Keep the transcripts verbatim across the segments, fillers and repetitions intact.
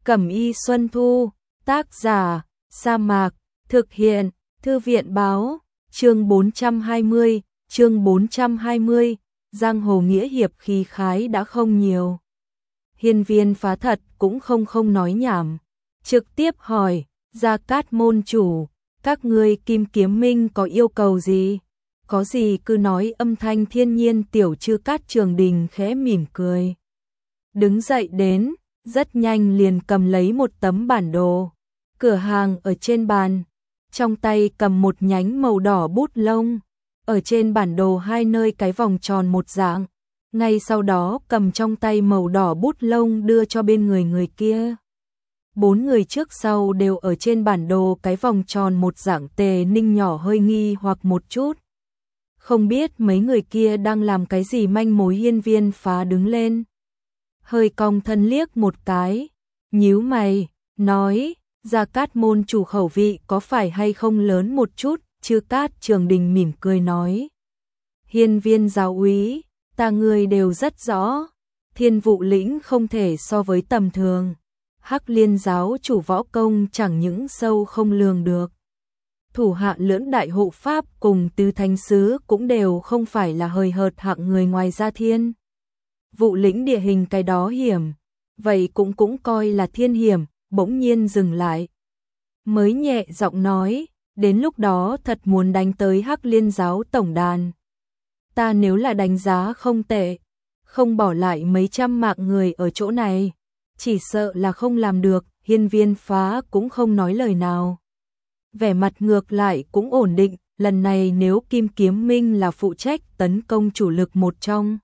Cẩm Y Xuân Thu, tác giả, Sa Mạc, thực hiện, Thư viện báo, chương bốn trăm hai mươi, chương bốn trăm hai mươi, giang hồ nghĩa hiệp khí khái đã không nhiều. Hiên Viên Phá thật cũng không không nói nhảm, trực tiếp hỏi, Gia Cát môn chủ, các ngươi Kim Kiếm Minh có yêu cầu gì? Có gì cứ nói. Âm thanh thiên nhiên tiểu Chư Cát Trường Đình khẽ mỉm cười. Đứng dậy đến, rất nhanh liền cầm lấy một tấm bản đồ. Cửa hàng ở trên bàn, trong tay cầm một nhánh màu đỏ bút lông. Ở trên bản đồ hai nơi cái vòng tròn một dạng. Ngay sau đó cầm trong tay màu đỏ bút lông đưa cho bên người người kia. Bốn người trước sau đều ở trên bản đồ cái vòng tròn một dạng. Tề Ninh nhỏ hơi nghi hoặc một chút. Không biết mấy người kia đang làm cái gì. Manh mối. Hiên Viên Phá đứng lên, hơi cong thân liếc một cái, nhíu mày, nói, Gia Cát môn chủ khẩu vị có phải hay không lớn một chút? Chư Cát Trường Đình mỉm cười nói, Hiên Viên giáo úy, ta người đều rất rõ, Thiên Vụ lĩnh không thể so với tầm thường, Hắc Liên giáo chủ võ công chẳng những sâu không lường được. Thủ hạ lưỡng đại hộ pháp cùng tứ thánh sứ cũng đều không phải là hời hợt hạng người. Ngoài ra Thiên Vụ lĩnh địa hình cái đó hiểm, vậy cũng cũng coi là thiên hiểm. Bỗng nhiên dừng lại, mới nhẹ giọng nói, đến lúc đó thật muốn đánh tới Hắc Liên giáo tổng đàn. Ta nếu là đánh giá không tệ, không bỏ lại mấy trăm mạng người ở chỗ này, chỉ sợ là không làm được. Hiên Viên Phá cũng không nói lời nào, vẻ mặt ngược lại cũng ổn định. Lần này nếu Kim Kiếm Minh là phụ trách tấn công chủ lực một trong,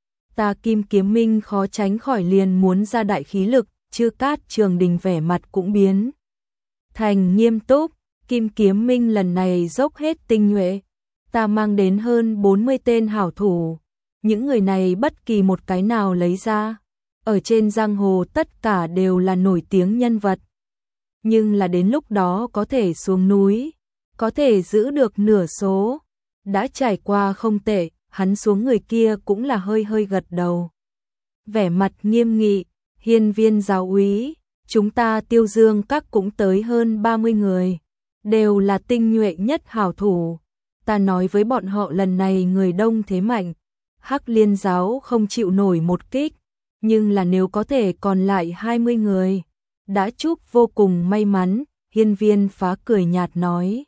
ta Kim Kiếm Minh khó tránh khỏi liền muốn ra đại khí lực. Chư Cát Trường Đình vẻ mặt cũng biến thành nghiêm túc. Kim Kiếm Minh lần này dốc hết tinh nhuệ, ta mang đến hơn bốn mươi tên hảo thủ. Những người này bất kỳ một cái nào lấy ra, ở trên giang hồ tất cả đều là nổi tiếng nhân vật. Nhưng là đến lúc đó có thể xuống núi, có thể giữ được nửa số, đã trải qua không tệ. Hắn xuống người kia cũng là hơi hơi gật đầu, vẻ mặt nghiêm nghị, Hiên Viên giáo úy, chúng ta Tiêu Dương các cũng tới hơn ba mươi người, đều là tinh nhuệ nhất hảo thủ. Ta nói với bọn họ lần này người đông thế mạnh, Hắc Liên giáo không chịu nổi một kích, nhưng là nếu có thể còn lại hai mươi người, đã chúc vô cùng may mắn. Hiên Viên Phá cười nhạt nói,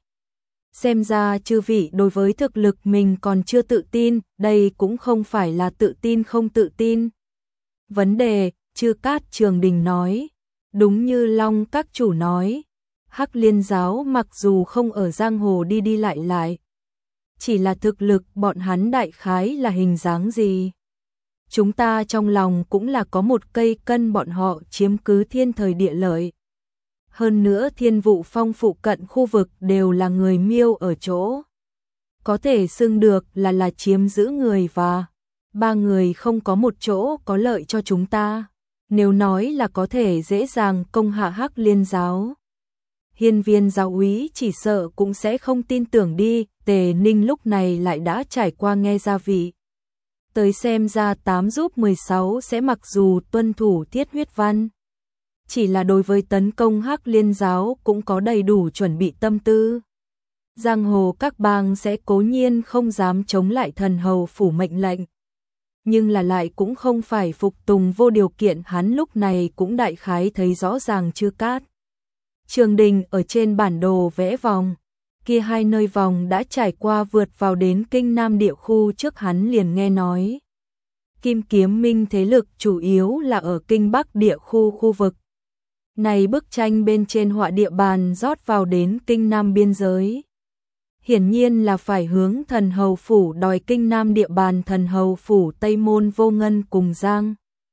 xem ra chư vị đối với thực lực mình còn chưa tự tin. Đây cũng không phải là tự tin không tự tin vấn đề. Chư Cát Trường Đình nói, đúng như Long các chủ nói, Hắc Liên giáo mặc dù không ở giang hồ đi đi lại lại, chỉ là thực lực bọn hắn đại khái là hình dáng gì, chúng ta trong lòng cũng là có một cây cân. Bọn họ chiếm cứ thiên thời địa lợi, hơn nữa Thiên Vụ Phong phụ cận khu vực đều là người Miêu ở chỗ, có thể xưng được là là chiếm giữ người, và ba người không có một chỗ có lợi cho chúng ta. Nếu nói là có thể dễ dàng công hạ Hắc Liên giáo, Hiên Viên giáo úy chỉ sợ cũng sẽ không tin tưởng đi. Tề Ninh lúc này lại đã trải qua nghe gia vị, tới xem ra tám giúp mười sáu sẽ mặc dù tuân thủ thiết huyết văn, chỉ là đối với tấn công Hắc Liên giáo cũng có đầy đủ chuẩn bị tâm tư. Giang hồ các bang sẽ cố nhiên không dám chống lại thần hầu phủ mệnh lệnh, nhưng là lại cũng không phải phục tùng vô điều kiện. Hắn lúc này cũng đại khái thấy rõ ràng. Chư Cát Trường Đình ở trên bản đồ vẽ vòng, kia hai nơi vòng đã trải qua vượt vào đến Kinh Nam địa khu. Trước hắn liền nghe nói, Kim Kiếm Minh thế lực chủ yếu là ở Kinh Bắc địa khu khu vực. Này bức tranh bên trên họa địa bàn rót vào đến Kinh Nam biên giới, hiển nhiên là phải hướng thần hầu phủ đòi Kinh Nam địa bàn. Thần hầu phủ Tây Môn Vô Ngân cùng Giang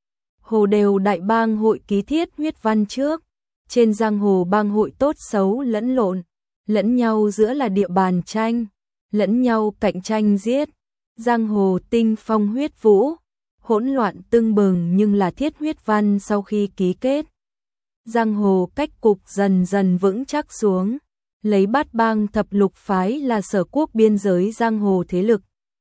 hồ đều đại bang hội ký thiết huyết văn trước. Trên giang hồ bang hội tốt xấu lẫn lộn, lẫn nhau giữa là địa bàn tranh, lẫn nhau cạnh tranh giết. Giang hồ tinh phong huyết vũ, hỗn loạn tưng bừng. Nhưng là thiết huyết văn sau khi ký kết, giang hồ cách cục dần dần vững chắc xuống. Lấy Bát Bang thập lục phái là sở quốc biên giới giang hồ thế lực,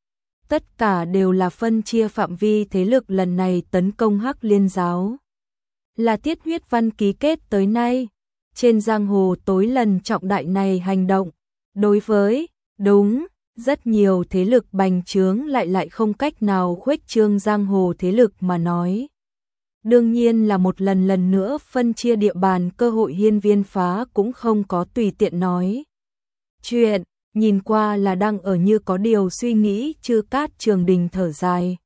tất cả đều là phân chia phạm vi thế lực lần này tấn công Hắc Liên giáo. là Tiết Huyết Văn ký kết tới nay, trên giang hồ tối lần trọng đại này hành động, đối với, đúng, rất nhiều thế lực bành trướng lại lại không cách nào khuếch trương giang hồ thế lực mà nói. Đương nhiên là một lần lần nữa phân chia địa bàn cơ hội Hiên Viên Phá cũng không có tùy tiện nói. Chuyện, nhìn qua là đang ở như có điều suy nghĩ. Chư Cát Trường Đình thở dài.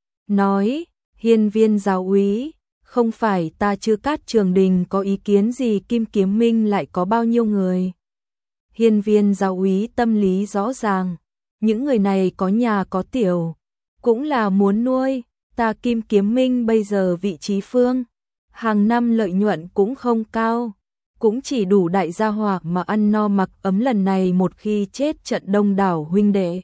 Nói, Hiên Viên giáo úy, không phải ta Chư Cát Trường Đình có ý kiến gì Kim Kiếm Minh lại có bao nhiêu người. Hiên Viên giáo úy tâm lý rõ ràng, những người này có nhà có tiểu, cũng là muốn nuôi. Ta Kim Kiếm Minh bây giờ vị trí phương, hàng năm lợi nhuận cũng không cao, cũng chỉ đủ đại gia hỏa mà ăn no mặc ấm, lần này một khi chết trận đông đảo huynh đệ,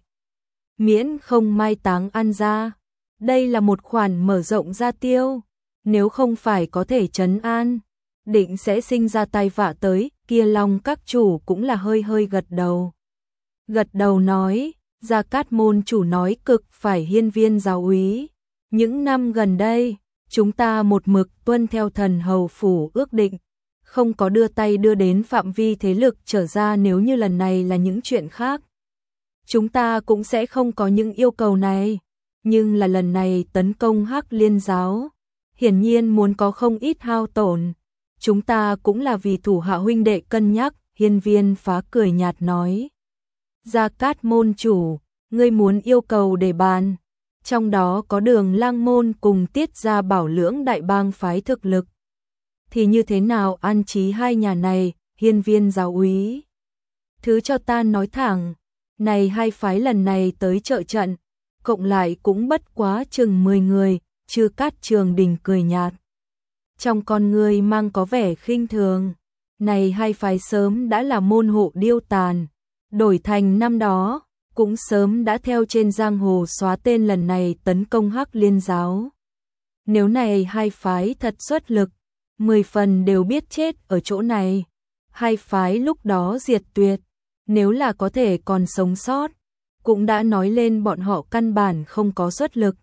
miễn không mai táng ăn ra. Đây là một khoản mở rộng gia tiêu, nếu không phải có thể trấn an, định sẽ sinh ra tai vạ tới. Kia Long các chủ cũng là hơi hơi gật đầu. Gật đầu nói, Gia Cát môn chủ nói cực phải Hiên Viên giáo úy. Những năm gần đây, chúng ta một mực tuân theo thần hầu phủ ước định, không có đưa tay đưa đến phạm vi thế lực trở ra. Nếu như lần này là những chuyện khác, chúng ta cũng sẽ không có những yêu cầu này. Nhưng là lần này tấn công Hắc Liên giáo, hiển nhiên muốn có không ít hao tổn. Chúng ta cũng là vì thủ hạ huynh đệ cân nhắc. Hiên Viên Phá cười nhạt nói, Gia Cát môn chủ, ngươi muốn yêu cầu để bàn, trong đó có Đường Lang môn cùng Tiết gia bảo lưỡng đại bang phái thực lực, thì như thế nào an trí hai nhà này? Hiên Viên giáo úy, thứ cho ta nói thẳng, này hai phái lần này tới trợ trận, cộng lại cũng bất quá chừng mười người. Chư Cát Trường Đình cười nhạt, trong con người mang có vẻ khinh thường. Này hai phái sớm đã là môn hộ điêu tàn, đổi thành năm đó, cũng sớm đã theo trên giang hồ xóa tên. Lần này tấn công Hắc Liên giáo, nếu này hai phái thật xuất lực, mười phần đều biết chết ở chỗ này. Hai phái lúc đó diệt tuyệt, nếu là có thể còn sống sót, cũng đã nói lên bọn họ căn bản không có xuất lực.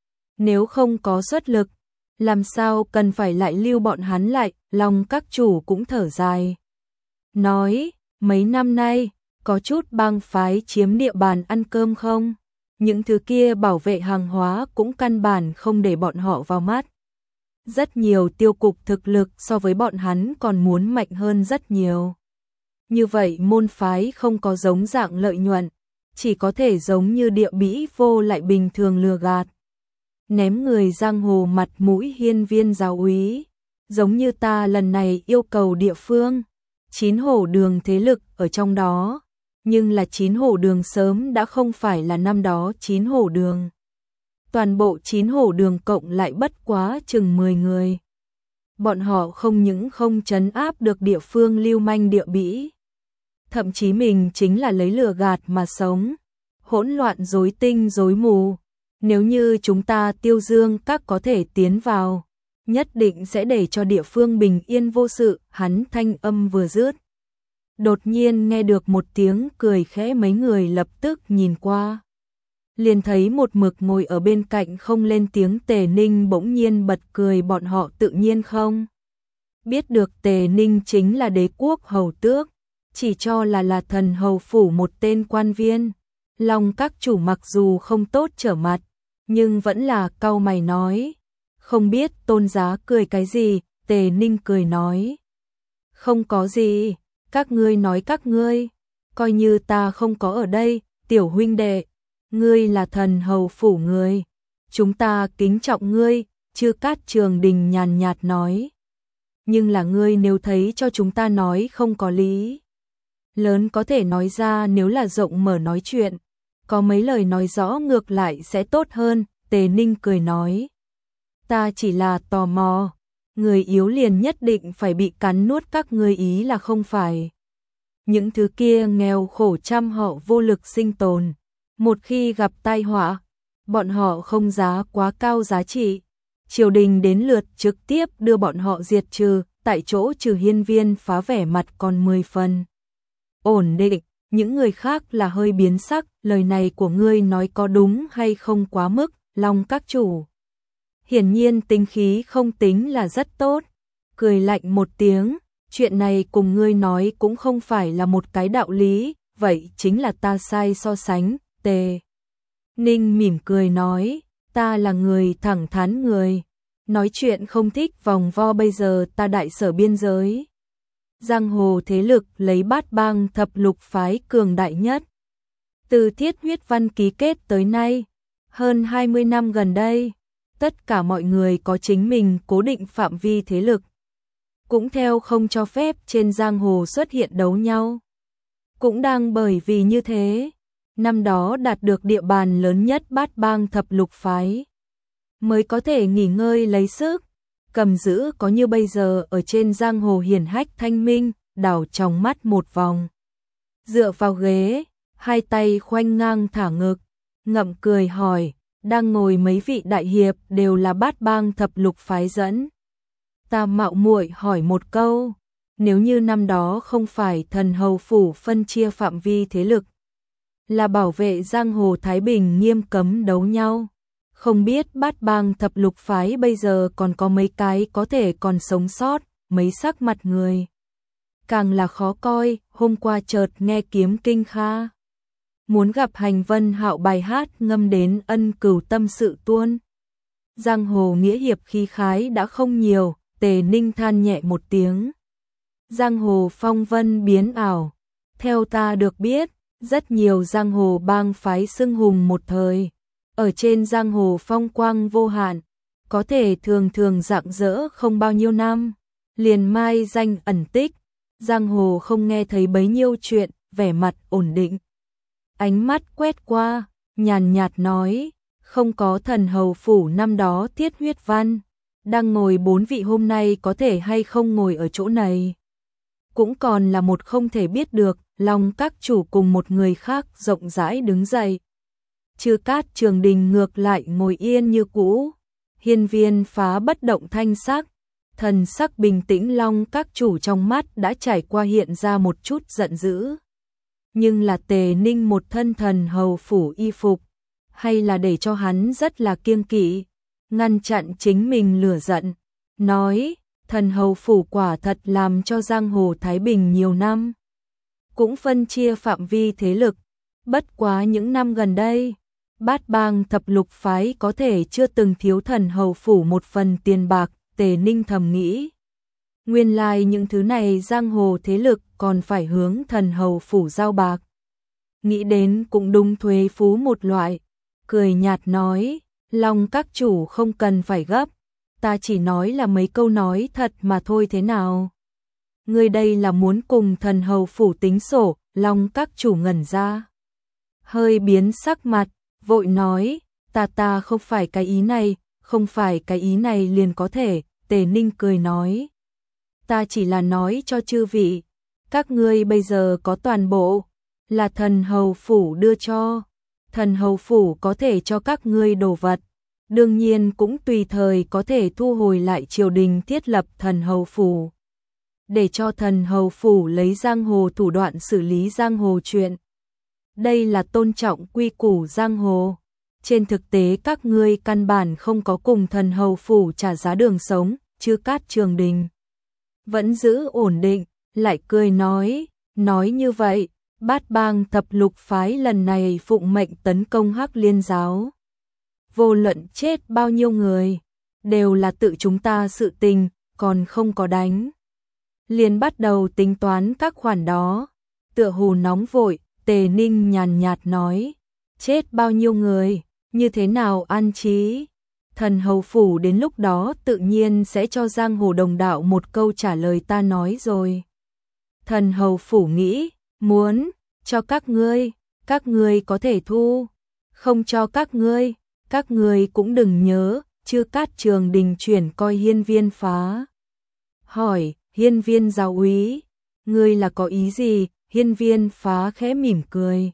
Nếu không có xuất lực, làm sao cần phải lại lưu bọn hắn lại? Long các chủ cũng thở dài, nói, mấy năm nay, có chút bang phái chiếm địa bàn ăn cơm không? Những thứ kia bảo vệ hàng hóa cũng căn bản không để bọn họ vào mắt. Rất nhiều tiêu cục thực lực so với bọn hắn còn muốn mạnh hơn rất nhiều. Như vậy môn phái không có giống dạng lợi nhuận, chỉ có thể giống như địa bĩ vô lại bình thường lừa gạt, ném người giang hồ mặt mũi. Hiên Viên giáo úy, giống như ta lần này yêu cầu địa phương, Chín Hổ Đường thế lực ở trong đó, nhưng là Chín Hổ Đường sớm đã không phải là năm đó Chín Hổ Đường. Toàn bộ Chín Hổ Đường cộng lại bất quá chừng mười người. Bọn họ không những không trấn áp được địa phương lưu manh địa bĩ, thậm chí mình chính là lấy lừa gạt mà sống, hỗn loạn rối tinh rối mù. Nếu như chúng ta Tiêu Dương các có thể tiến vào, nhất định sẽ để cho địa phương bình yên vô sự. Hắn thanh âm vừa dứt, đột nhiên nghe được một tiếng cười khẽ, mấy người lập tức nhìn qua, liền thấy một mực ngồi ở bên cạnh không lên tiếng Tề Ninh bỗng nhiên bật cười. Bọn họ tự nhiên không biết được Tề Ninh chính là Đế quốc hầu tước, chỉ cho là là thần hầu phủ một tên quan viên. Long các chủ mặc dù không tốt trở mặt, nhưng vẫn là cau mày nói, không biết tôn giá cười cái gì? Tề Ninh cười nói, không có gì, các ngươi nói các ngươi, coi như ta không có ở đây. Tiểu huynh đệ, ngươi là thần hầu phủ người, chúng ta kính trọng ngươi. Chư Cát Trường Đình nhàn nhạt nói, nhưng là ngươi nếu thấy cho chúng ta nói không có lý lớn có thể nói ra, nếu là rộng mở nói chuyện, có mấy lời nói rõ ngược lại sẽ tốt hơn. Tề Ninh cười nói, ta chỉ là tò mò, người yếu liền nhất định phải bị cắn nuốt, các ngươi ý là không phải những thứ kia nghèo khổ trăm họ vô lực sinh tồn, một khi gặp tai họa, bọn họ không giá quá cao giá trị, triều đình đến lượt trực tiếp đưa bọn họ diệt trừ tại chỗ. Trừ Hiên Viên Phá vẻ mặt còn mười phần ổn định, những người khác là hơi biến sắc. Lời này của ngươi nói có đúng hay không quá mức? Long các chủ hiển nhiên tính khí không tính là rất tốt, cười lạnh một tiếng, chuyện này cùng ngươi nói cũng không phải là một cái đạo lý, vậy chính là ta sai so sánh. Tề Ninh mỉm cười nói, ta là người thẳng thắn người, nói chuyện không thích vòng vo, bây giờ ta đại sở biên giới. Giang hồ thế lực lấy Bát Bang thập lục phái cường đại nhất. Từ Thiết Huyết Văn ký kết tới nay, hơn hai mươi năm gần đây, tất cả mọi người có chính mình cố định phạm vi thế lực. Cũng theo không cho phép trên giang hồ xuất hiện đấu nhau. Cũng đang bởi vì như thế, năm đó đạt được địa bàn lớn nhất Bát Bang thập lục phái, mới có thể nghỉ ngơi lấy sức, cầm giữ có như bây giờ ở trên giang hồ hiển hách thanh minh, đảo trong mắt một vòng. Dựa vào ghế, hai tay khoanh ngang thả ngực, ngậm cười hỏi, đang ngồi mấy vị đại hiệp đều là Bát Bang thập lục phái dẫn. Ta mạo muội hỏi một câu, nếu như năm đó không phải Thần Hầu phủ phân chia phạm vi thế lực, là bảo vệ giang hồ thái bình nghiêm cấm đấu nhau, không biết Bát Bang thập lục phái bây giờ còn có mấy cái có thể còn sống sót, mấy sắc mặt người càng là khó coi. Hôm qua chợt nghe Kiếm Kinh Kha muốn gặp Hành Vân Hạo bài hát ngâm đến ân cửu tâm sự tuôn. Giang hồ nghĩa hiệp khí khái đã không nhiều, Tề Ninh than nhẹ một tiếng. Giang hồ phong vân biến ảo, theo ta được biết, rất nhiều giang hồ bang phái xưng hùng một thời, ở trên giang hồ phong quang vô hạn, có thể thường thường rạng rỡ không bao nhiêu năm, liền mai danh ẩn tích, giang hồ không nghe thấy bấy nhiêu chuyện, vẻ mặt ổn định. Ánh mắt quét qua, nhàn nhạt nói, không có Thần Hầu phủ năm đó Thiết Huyết Văn, đang ngồi bốn vị hôm nay có thể hay không ngồi ở chỗ này. Cũng còn là một không thể biết được. Long các chủ cùng một người khác rộng rãi đứng dậy. Chư Cát Trường Đình ngược lại ngồi yên như cũ. Hiên Viên Phá bất động thanh sắc, thần sắc bình tĩnh. Long các chủ trong mắt đã trải qua hiện ra một chút giận dữ. Nhưng là Tề Ninh một thân Thần Hầu phủ y phục, hay là để cho hắn rất là kiêng kỵ, ngăn chặn chính mình lửa giận, nói, Thần Hầu phủ quả thật làm cho giang hồ thái bình nhiều năm, cũng phân chia phạm vi thế lực, bất quá những năm gần đây, Bát Bang thập lục phái có thể chưa từng thiếu Thần Hầu phủ một phần tiền bạc. Tề Ninh thầm nghĩ, nguyên lai những thứ này giang hồ thế lực còn phải hướng Thần Hầu phủ giao bạc. Nghĩ đến cũng đúng, thuế phú một loại, cười nhạt nói, Long các chủ không cần phải gấp, ta chỉ nói là mấy câu nói thật mà thôi, thế nào? Ngươi đây là muốn cùng Thần Hầu phủ tính sổ? Long các chủ ngẩn ra, hơi biến sắc mặt, vội nói, ta ta không phải cái ý này, không phải cái ý này liền có thể. Tề Ninh cười nói, ta chỉ là nói cho chư vị, các ngươi bây giờ có toàn bộ là Thần Hầu phủ đưa cho, Thần Hầu phủ có thể cho các ngươi đồ vật, đương nhiên cũng tùy thời có thể thu hồi lại. Triều đình thiết lập Thần Hầu phủ, để cho Thần Hầu phủ lấy giang hồ thủ đoạn xử lý giang hồ chuyện. Đây là tôn trọng quy củ giang hồ. Trên thực tế các ngươi căn bản không có cùng Thần Hầu phủ trả giá đường sống. Chư Cát Trường Đình vẫn giữ ổn định, lại cười nói, nói như vậy, Bát Bang thập lục phái lần này phụng mệnh tấn công Hắc Liên giáo, vô luận chết bao nhiêu người, đều là tự chúng ta sự tình, còn không có đánh, liền bắt đầu tính toán các khoản đó. Tựa hồ nóng vội, Tề Ninh nhàn nhạt nói, chết bao nhiêu người, như thế nào an trí? Thần Hầu phủ đến lúc đó tự nhiên sẽ cho giang hồ đồng đạo một câu trả lời. Ta nói rồi. Thần Hầu phủ nghĩ, muốn cho các ngươi, các ngươi có thể thu, không cho các ngươi, các ngươi cũng đừng nhớ. Chư Cát Trường Đình chuyển coi Hiên Viên Phá, hỏi, Hiên Viên giáo úy, ngươi là có ý gì? Hiên Viên Phá khẽ mỉm cười,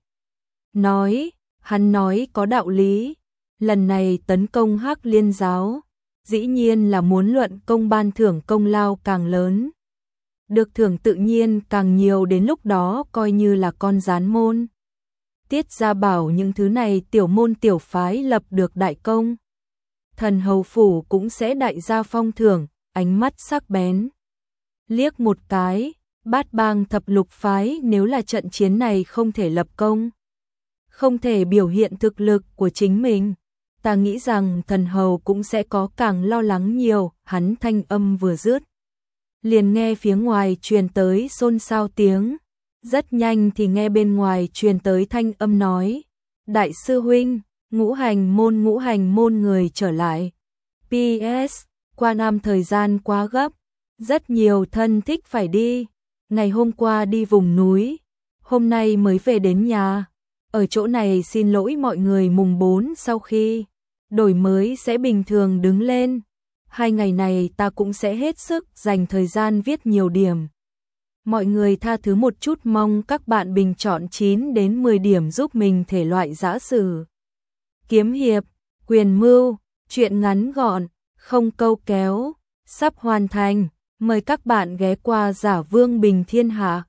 nói, hắn nói có đạo lý. Lần này tấn công Hắc Liên giáo, dĩ nhiên là muốn luận công ban thưởng công lao càng lớn, được thưởng tự nhiên càng nhiều, đến lúc đó coi như là con gián môn. Tiết Gia bảo những thứ này tiểu môn tiểu phái lập được đại công, Thần Hầu phủ cũng sẽ đại gia phong thưởng. ánh mắt sắc bén. Liếc một cái, Bát Bang thập lục phái nếu là trận chiến này không thể lập công, không thể biểu hiện thực lực của chính mình, ta nghĩ rằng thần hầu cũng sẽ có càng lo lắng nhiều. Hắn thanh âm vừa dứt, liền nghe phía ngoài truyền tới xôn xao tiếng, rất nhanh thì nghe bên ngoài truyền tới thanh âm nói: Đại sư huynh, ngũ hành môn ngũ hành môn người trở lại. pê ét qua năm thời gian quá gấp, rất nhiều thân thích phải đi, ngày hôm qua đi vùng núi, hôm nay mới về đến nhà. Ở chỗ này xin lỗi mọi người, mùng bốn sau khi đổi mới sẽ bình thường đứng lên. Hai ngày này ta cũng sẽ hết sức dành thời gian viết nhiều điểm. Mọi người tha thứ một chút, mong các bạn bình chọn chín đến mười điểm giúp mình thể loại giã sử, kiếm hiệp, quyền mưu, truyện ngắn gọn, không câu kéo, sắp hoàn thành. Mời các bạn ghé qua Giả Vương Bình Thiên Hạ.